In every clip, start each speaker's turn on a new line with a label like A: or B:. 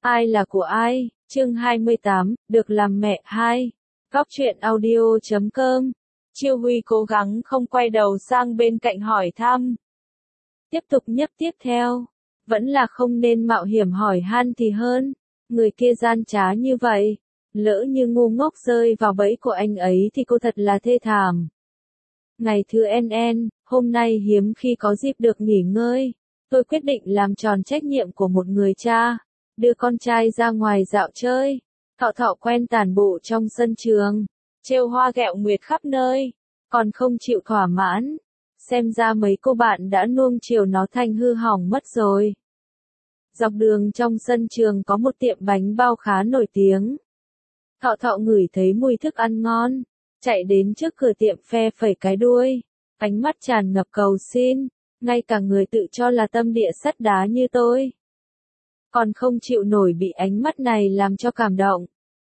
A: Ai là của ai? Chương 28, được làm mẹ 2. Góc truyện audio.com. Chiêu Huy cố gắng không quay đầu sang bên cạnh hỏi thăm. Tiếp tục nhấp tiếp theo. Vẫn là không nên mạo hiểm hỏi han thì hơn. Người kia gian trá như vậy. Lỡ như ngu ngốc rơi vào bẫy của anh ấy thì cô thật là thê thảm. Ngày thứ NN, hôm nay hiếm khi có dịp được nghỉ ngơi. Tôi quyết định làm tròn trách nhiệm của một người cha. Đưa con trai ra ngoài dạo chơi. Thọ Thọ quen tản bộ trong sân trường. Trêu hoa ghẹo nguyệt khắp nơi. Còn không chịu thỏa mãn. Xem ra mấy cô bạn đã nuông chiều nó thành hư hỏng mất rồi. Dọc đường trong sân trường có một tiệm bánh bao khá nổi tiếng. Thọ Thọ ngửi thấy mùi thức ăn ngon. Chạy đến trước cửa tiệm phe phẩy cái đuôi. Ánh mắt tràn ngập cầu xin. Ngay cả người tự cho là tâm địa sắt đá như tôi còn không chịu nổi bị ánh mắt này làm cho cảm động.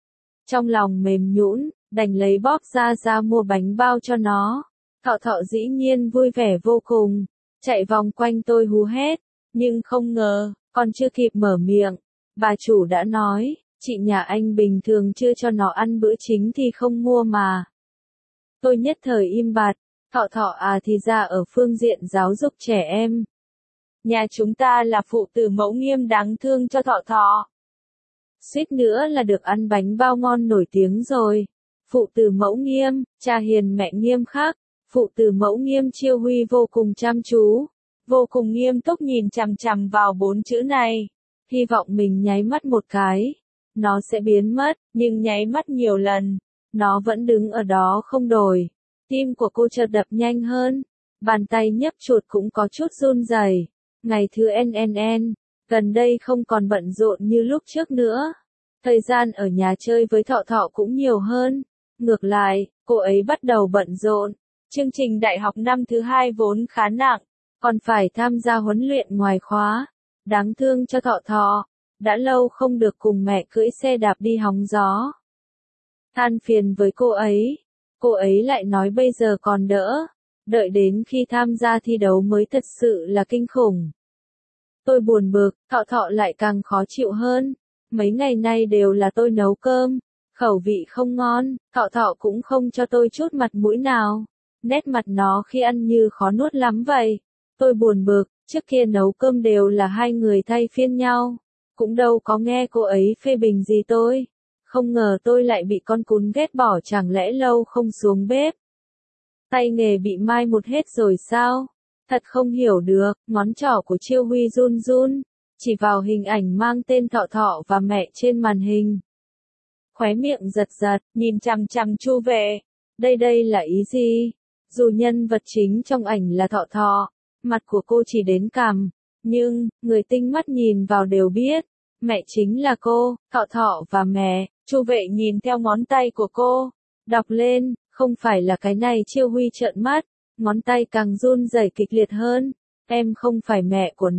A: Trong lòng mềm nhũn, đành lấy bóp ra mua bánh bao cho nó. Thọ Thọ dĩ nhiên vui vẻ vô cùng, chạy vòng quanh tôi hú hét, nhưng không ngờ, còn chưa kịp mở miệng, bà chủ đã nói, chị nhà anh bình thường chưa cho nó ăn bữa chính thì không mua mà. Tôi nhất thời im bặt, Thọ Thọ à thì ra ở phương diện giáo dục trẻ em. Nhà chúng ta là phụ tử mẫu nghiêm đáng thương cho Thọ Thọ. Suýt nữa là được ăn bánh bao ngon nổi tiếng rồi. Phụ tử mẫu nghiêm, cha hiền mẹ nghiêm khắc. Phụ tử mẫu nghiêm Chiêu Huy vô cùng chăm chú, vô cùng nghiêm túc nhìn chằm chằm vào 4 chữ này. Hy vọng mình nháy mắt một cái, nó sẽ biến mất, nhưng nháy mắt nhiều lần, nó vẫn đứng ở đó không đổi. Tim của cô chợt đập nhanh hơn, bàn tay nhấp chuột cũng có chút run rẩy. Ngày thứ NNN, gần đây không còn bận rộn như lúc trước nữa. Thời gian ở nhà chơi với Thọ Thọ cũng nhiều hơn. Ngược lại, cô ấy bắt đầu bận rộn. Chương trình đại học năm thứ 2 vốn khá nặng, còn phải tham gia huấn luyện ngoài khóa. Đáng thương cho Thọ Thọ, đã lâu không được cùng mẹ cưỡi xe đạp đi hóng gió. Than phiền với cô ấy lại nói bây giờ còn đỡ. Đợi đến khi tham gia thi đấu mới thật sự là kinh khủng. Tôi buồn bực, Thọ Thọ lại càng khó chịu hơn. Mấy ngày nay đều là tôi nấu cơm, khẩu vị không ngon, Thọ Thọ cũng không cho tôi chút mặt mũi nào. Nét mặt nó khi ăn như khó nuốt lắm vậy. Tôi buồn bực, trước kia nấu cơm đều là hai người thay phiên nhau. Cũng đâu có nghe cô ấy phê bình gì tôi. Không ngờ tôi lại bị con cún ghét bỏ, chẳng lẽ lâu không xuống bếp. Tay nghề bị mai một hết rồi sao? Thật không hiểu được, ngón trỏ của Chiêu Huy run run, chỉ vào hình ảnh mang tên Thọ Thọ và mẹ trên màn hình. Khóe miệng giật giật, nhìn chằm chằm Chu Vệ. Đây là ý gì? Dù nhân vật chính trong ảnh là Thọ Thọ, mặt của cô chỉ đến cằm, nhưng, người tinh mắt nhìn vào đều biết, mẹ chính là cô, Thọ Thọ và mẹ. Chu Vệ nhìn theo ngón tay của cô, đọc lên. Không phải là cái này. Chiêu Huy trợn mắt, ngón tay càng run rẩy kịch liệt hơn. Em không phải mẹ của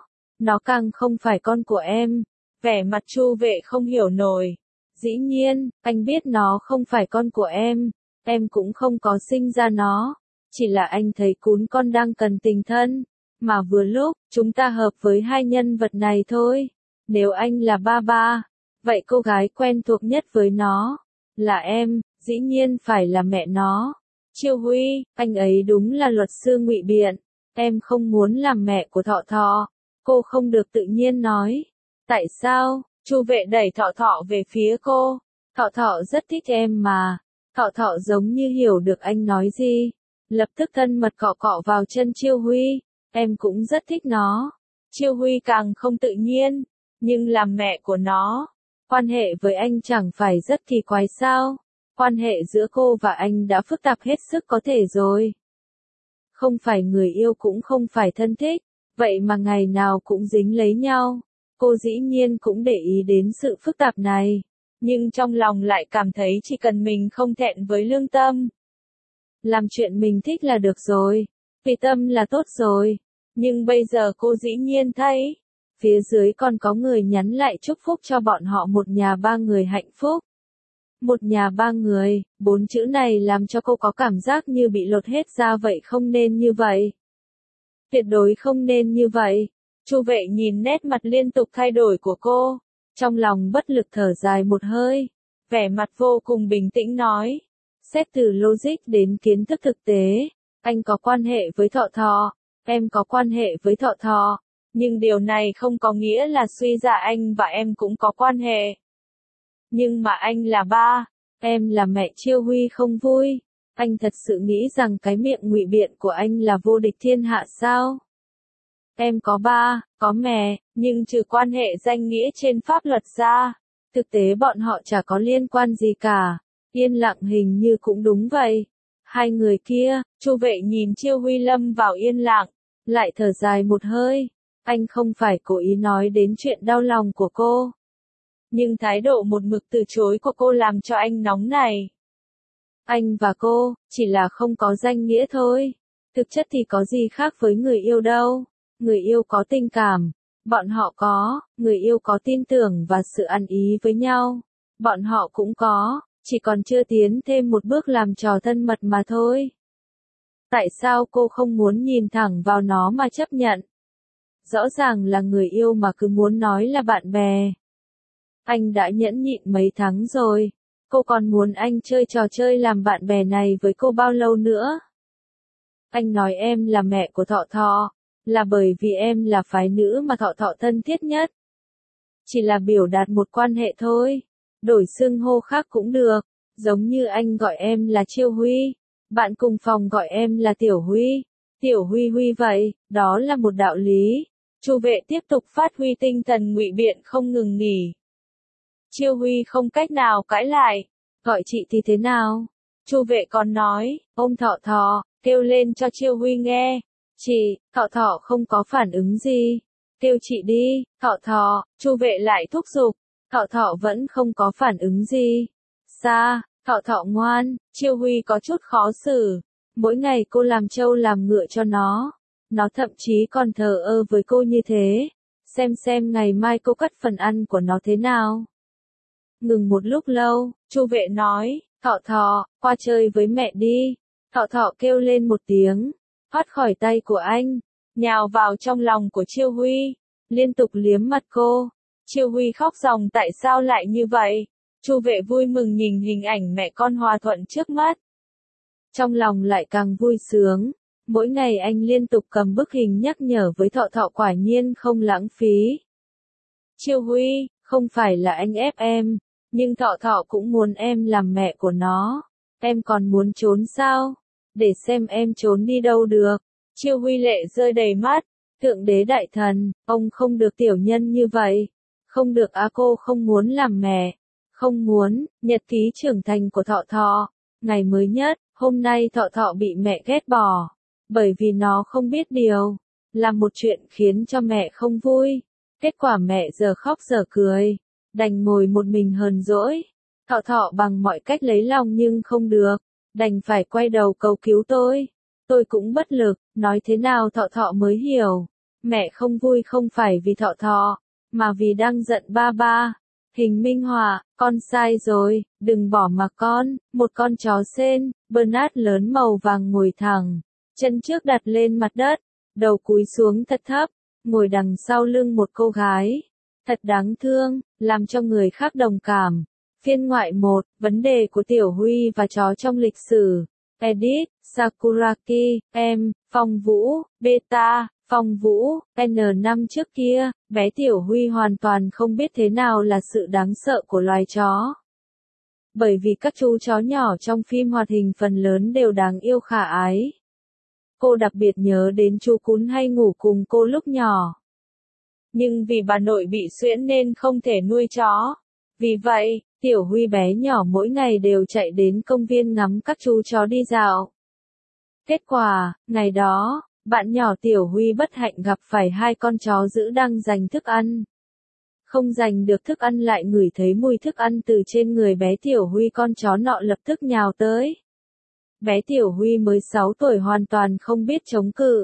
A: nó càng không phải con của em. Vẻ mặt Chu Vệ không hiểu nổi. Dĩ nhiên, anh biết nó không phải con của em cũng không có sinh ra nó. Chỉ là anh thấy cún con đang cần tình thân, mà vừa lúc, chúng ta hợp với hai nhân vật này thôi. Nếu anh là ba, vậy cô gái quen thuộc nhất với nó là em. Dĩ nhiên phải là mẹ nó. Chiêu Huy, anh ấy đúng là luật sư ngụy biện. Em không muốn làm mẹ của Thọ Thọ. Cô không được tự nhiên nói. Tại sao? Chu Vệ đẩy Thọ Thọ về phía cô. Thọ Thọ rất thích em mà. Thọ Thọ giống như hiểu được anh nói gì. Lập tức thân mật cọ cọ vào chân Chiêu Huy. Em cũng rất thích nó. Chiêu Huy càng không tự nhiên. Nhưng làm mẹ của nó, quan hệ với anh chẳng phải rất kỳ quái sao? Quan hệ giữa cô và anh đã phức tạp hết sức có thể rồi. Không phải người yêu cũng không phải thân thích, vậy mà ngày nào cũng dính lấy nhau. Cô dĩ nhiên cũng để ý đến sự phức tạp này, nhưng trong lòng lại cảm thấy chỉ cần mình không thẹn với lương tâm. Làm chuyện mình thích là được rồi, tùy tâm là tốt rồi. Nhưng bây giờ cô dĩ nhiên thấy, phía dưới còn có người nhắn lại chúc phúc cho bọn họ một nhà 3 người hạnh phúc. Một nhà 3 người, 4 chữ này làm cho cô có cảm giác như bị lột hết da vậy. Không nên như vậy. Tuyệt đối không nên như vậy. Chu Vệ nhìn nét mặt liên tục thay đổi của cô, Trong lòng bất lực thở dài một hơi, vẻ mặt vô cùng bình tĩnh nói. Xét từ logic đến kiến thức thực tế, anh có quan hệ với Thọ Thọ, em có quan hệ với Thọ Thọ, nhưng điều này không có nghĩa là suy ra anh và em cũng có quan hệ. Nhưng mà anh là ba, em là mẹ Chiêu Huy không vui. Anh thật sự nghĩ rằng cái miệng ngụy biện của anh là vô địch thiên hạ sao? Em có ba, có mẹ, nhưng trừ quan hệ danh nghĩa trên pháp luật ra, thực tế bọn họ chả có liên quan gì cả. Yên lặng hình như cũng đúng vậy. Hai người kia, Chu Vệ nhìn Chiêu Huy lâm vào yên lặng, lại thở dài một hơi. Anh không phải cố ý nói đến chuyện đau lòng của cô. Nhưng thái độ một mực từ chối của cô làm cho anh nóng này. Anh và cô, chỉ là không có danh nghĩa thôi. Thực chất thì có gì khác với người yêu đâu. Người yêu có tình cảm. Bọn họ có, người yêu có tin tưởng và sự ăn ý với nhau. Bọn họ cũng có, chỉ còn chưa tiến thêm một bước làm trò thân mật mà thôi. Tại sao cô không muốn nhìn thẳng vào nó mà chấp nhận? Rõ ràng là người yêu mà cứ muốn nói là bạn bè. Anh đã nhẫn nhịn mấy tháng rồi. Cô còn muốn anh chơi trò chơi làm bạn bè này với cô bao lâu nữa? Anh nói em là mẹ của Thọ Thọ, là bởi vì em là phái nữ mà Thọ Thọ thân thiết nhất. Chỉ là biểu đạt một quan hệ thôi. Đổi xưng hô khác cũng được. Giống như anh gọi em là Chiêu Huy. Bạn cùng phòng gọi em là Tiểu Huy. Tiểu Huy Huy vậy, đó là một đạo lý. Chu Vệ tiếp tục phát huy tinh thần ngụy biện không ngừng nghỉ. Chiêu Huy không cách nào cãi lại. Gọi chị thì thế nào? Chu Vệ còn nói, ôm Thọ Thọ, kêu lên cho Chiêu Huy nghe. Chị, Thọ Thọ không có phản ứng gì. Kêu chị đi, Thọ Thọ, Chu Vệ lại thúc giục. Thọ Thọ vẫn không có phản ứng gì. Xa, Thọ Thọ ngoan, Chiêu Huy có chút khó xử. Mỗi ngày cô làm trâu làm ngựa cho nó. Nó thậm chí còn thờ ơ với cô như thế. Xem ngày mai cô cắt phần ăn của nó thế nào. Ngừng một lúc lâu, Chu Vệ nói, Thọ Thọ, qua chơi với mẹ đi. Thọ Thọ kêu lên một tiếng, thoát khỏi tay của anh, nhào vào trong lòng của Chiêu Huy, liên tục liếm mặt cô. Chiêu Huy khóc ròng tại sao lại như vậy? Chu Vệ vui mừng nhìn hình ảnh mẹ con hòa thuận trước mắt. Trong lòng lại càng vui sướng. Mỗi ngày anh liên tục cầm bức hình nhắc nhở với Thọ Thọ quả nhiên không lãng phí. Chiêu Huy, không phải là anh ép em, nhưng Thọ Thọ cũng muốn em làm mẹ của nó. Em còn muốn trốn sao? Để xem em trốn đi đâu được. Chiêu Huy lệ rơi đầy mắt. Thượng đế đại thần, ông không được tiểu nhân như vậy. Không được á, cô không muốn làm mẹ. Không muốn. Nhật ký trưởng thành của Thọ Thọ. Ngày mới nhất, hôm nay Thọ Thọ bị mẹ ghét bỏ. Bởi vì nó không biết điều. Làm một chuyện khiến cho mẹ không vui. Kết quả mẹ giờ khóc giờ cười. Đành ngồi một mình hờn dỗi. Thọ Thọ bằng mọi cách lấy lòng nhưng không được. Đành phải quay đầu cầu cứu tôi. Tôi cũng bất lực, nói thế nào Thọ Thọ mới hiểu. Mẹ không vui không phải vì Thọ Thọ, mà vì đang giận ba ba. Hình minh họa, con sai rồi, đừng bỏ mặc con. Một con chó sên, Bernard lớn màu vàng ngồi thẳng. Chân trước đặt lên mặt đất, đầu cúi xuống thật thấp, ngồi đằng sau lưng một cô gái. Thật đáng thương, làm cho người khác đồng cảm. Phiên ngoại 1, vấn đề của Tiểu Huy và chó trong lịch sử. Edit, Sakuraki, em, Phong Vũ, Beta, Phong Vũ, N năm trước kia, bé Tiểu Huy hoàn toàn không biết thế nào là sự đáng sợ của loài chó. Bởi vì các chú chó nhỏ trong phim hoạt hình phần lớn đều đáng yêu khả ái. Cô đặc biệt nhớ đến chú Cún hay ngủ cùng cô lúc nhỏ. Nhưng vì bà nội bị suyễn nên không thể nuôi chó. Vì vậy, Tiểu Huy bé nhỏ mỗi ngày đều chạy đến công viên ngắm các chú chó đi dạo. Kết quả, ngày đó, bạn nhỏ Tiểu Huy bất hạnh gặp phải hai con chó dữ đang giành thức ăn. Không giành được thức ăn lại ngửi thấy mùi thức ăn từ trên người bé Tiểu Huy, con chó nọ lập tức nhào tới. Bé Tiểu Huy mới 6 tuổi hoàn toàn không biết chống cự.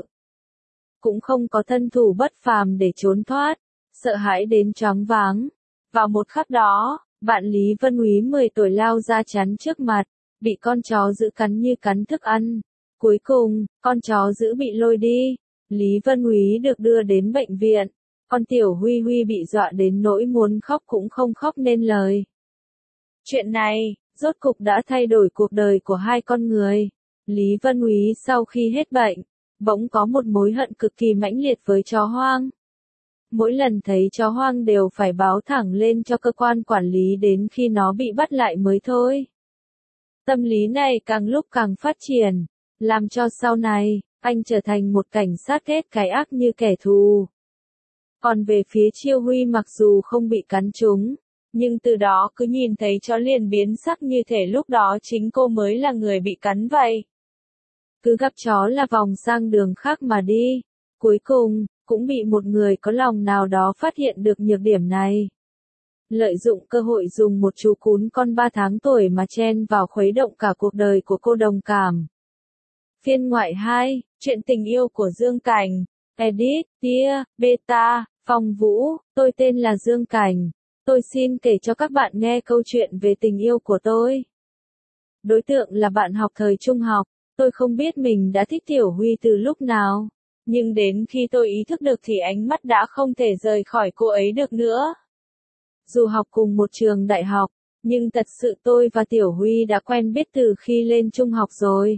A: Cũng không có thân thủ bất phàm để trốn thoát, sợ hãi đến choáng váng. Vào một khắc đó, bạn Lý Vân Úy 10 tuổi lao ra chắn trước mặt, bị con chó dữ cắn như cắn thức ăn. Cuối cùng, con chó dữ bị lôi đi. Lý Vân Úy được đưa đến bệnh viện. Con Tiểu Huy Huy bị dọa đến nỗi muốn khóc cũng không khóc nên lời. Chuyện này, rốt cục đã thay đổi cuộc đời của hai con người. Lý Vân Úy sau khi hết bệnh, bỗng có một mối hận cực kỳ mãnh liệt với chó hoang. Mỗi lần thấy chó hoang đều phải báo thẳng lên cho cơ quan quản lý đến khi nó bị bắt lại mới thôi. Tâm lý này càng lúc càng phát triển, làm cho sau này, anh trở thành một cảnh sát ghét cái ác như kẻ thù. Còn về phía Chiêu Huy mặc dù không bị cắn trúng, nhưng từ đó cứ nhìn thấy chó liền biến sắc như thể lúc đó chính cô mới là người bị cắn vậy. Cứ gặp chó là vòng sang đường khác mà đi. Cuối cùng, cũng bị một người có lòng nào đó phát hiện được nhược điểm này. Lợi dụng cơ hội dùng một chú cún con 3 tháng tuổi mà chen vào khuấy động cả cuộc đời của cô đồng cảm. Phiên ngoại 2, chuyện tình yêu của Dương Cảnh. Edit, Tia, Beta, Phong Vũ, tôi tên là Dương Cảnh. Tôi xin kể cho các bạn nghe câu chuyện về tình yêu của tôi. Đối tượng là bạn học thời trung học. Tôi không biết mình đã thích Tiểu Huy từ lúc nào. Nhưng đến khi tôi ý thức được thì ánh mắt đã không thể rời khỏi cô ấy được nữa. Dù học cùng một trường đại học, nhưng thật sự tôi và Tiểu Huy đã quen biết từ khi lên trung học rồi.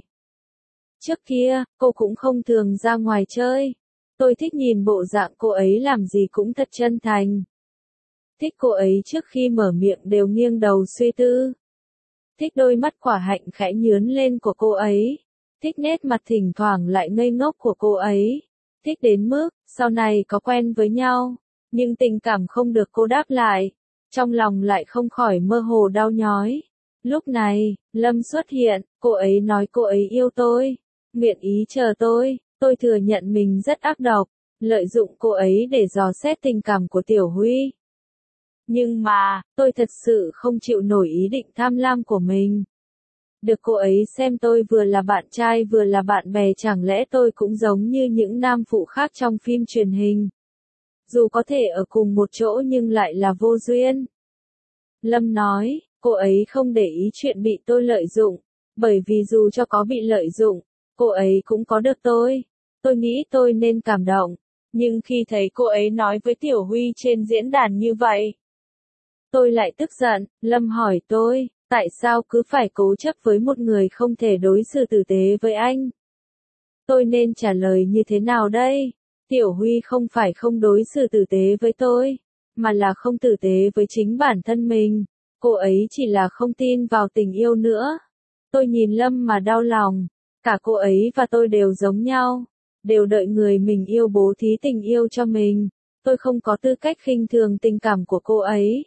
A: Trước kia, cô cũng không thường ra ngoài chơi. Tôi thích nhìn bộ dạng cô ấy làm gì cũng thật chân thành. Thích cô ấy trước khi mở miệng đều nghiêng đầu suy tư. Thích đôi mắt quả hạnh khẽ nhướn lên của cô ấy. Thích nét mặt thỉnh thoảng lại ngây ngốc của cô ấy. Thích đến mức, sau này có quen với nhau, nhưng tình cảm không được cô đáp lại. Trong lòng lại không khỏi mơ hồ đau nhói. Lúc này, Lâm xuất hiện, cô ấy nói cô ấy yêu tôi. Nguyện ý chờ tôi thừa nhận mình rất ác độc, lợi dụng cô ấy để dò xét tình cảm của Tiểu Huy. Nhưng mà, tôi thật sự không chịu nổi ý định tham lam của mình. Được cô ấy xem tôi vừa là bạn trai vừa là bạn bè chẳng lẽ tôi cũng giống như những nam phụ khác trong phim truyền hình. Dù có thể ở cùng một chỗ nhưng lại là vô duyên. Lâm nói, cô ấy không để ý chuyện bị tôi lợi dụng, bởi vì dù cho có bị lợi dụng, cô ấy cũng có được tôi. Tôi nghĩ tôi nên cảm động, nhưng khi thấy cô ấy nói với Tiểu Huy trên diễn đàn như vậy, tôi lại tức giận. Lâm hỏi tôi, tại sao cứ phải cố chấp với một người không thể đối xử tử tế với anh? Tôi nên trả lời như thế nào đây? Tiểu Huy không phải không đối xử tử tế với tôi, mà là không tử tế với chính bản thân mình. Cô ấy chỉ là không tin vào tình yêu nữa. Tôi nhìn Lâm mà đau lòng. Cả cô ấy và tôi đều giống nhau, đều đợi người mình yêu bố thí tình yêu cho mình. Tôi không có tư cách khinh thường tình cảm của cô ấy.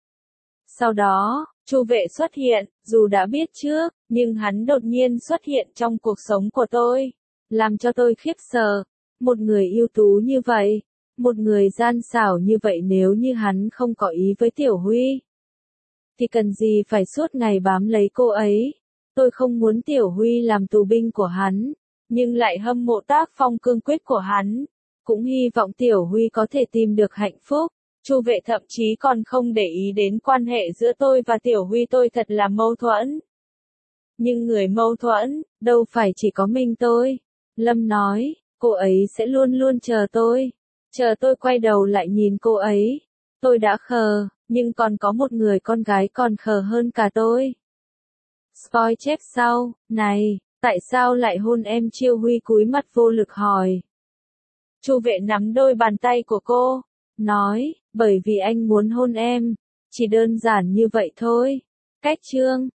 A: Sau đó, Chu Vệ xuất hiện, dù đã biết trước, nhưng hắn đột nhiên xuất hiện trong cuộc sống của tôi, làm cho tôi khiếp sợ. Một người ưu tú như vậy, một người gian xảo như vậy, nếu như hắn không có ý với Tiểu Huy, thì cần gì phải suốt ngày bám lấy cô ấy. Tôi không muốn Tiểu Huy làm tù binh của hắn, nhưng lại hâm mộ tác phong cương quyết của hắn, cũng hy vọng Tiểu Huy có thể tìm được hạnh phúc. Chu Vệ thậm chí còn không để ý đến quan hệ giữa tôi và Tiểu Huy, tôi thật là mâu thuẫn. Nhưng người mâu thuẫn, đâu phải chỉ có mình tôi. Lâm nói, cô ấy sẽ luôn luôn chờ tôi quay đầu lại nhìn cô ấy. Tôi đã khờ, nhưng còn có một người con gái còn khờ hơn cả tôi. Spoil chép sau, này, tại sao lại hôn em? Chiêu Huy cúi mặt vô lực hỏi. Chu Vệ nắm đôi bàn tay của cô, nói, bởi vì anh muốn hôn em, chỉ đơn giản như vậy thôi. Cách chương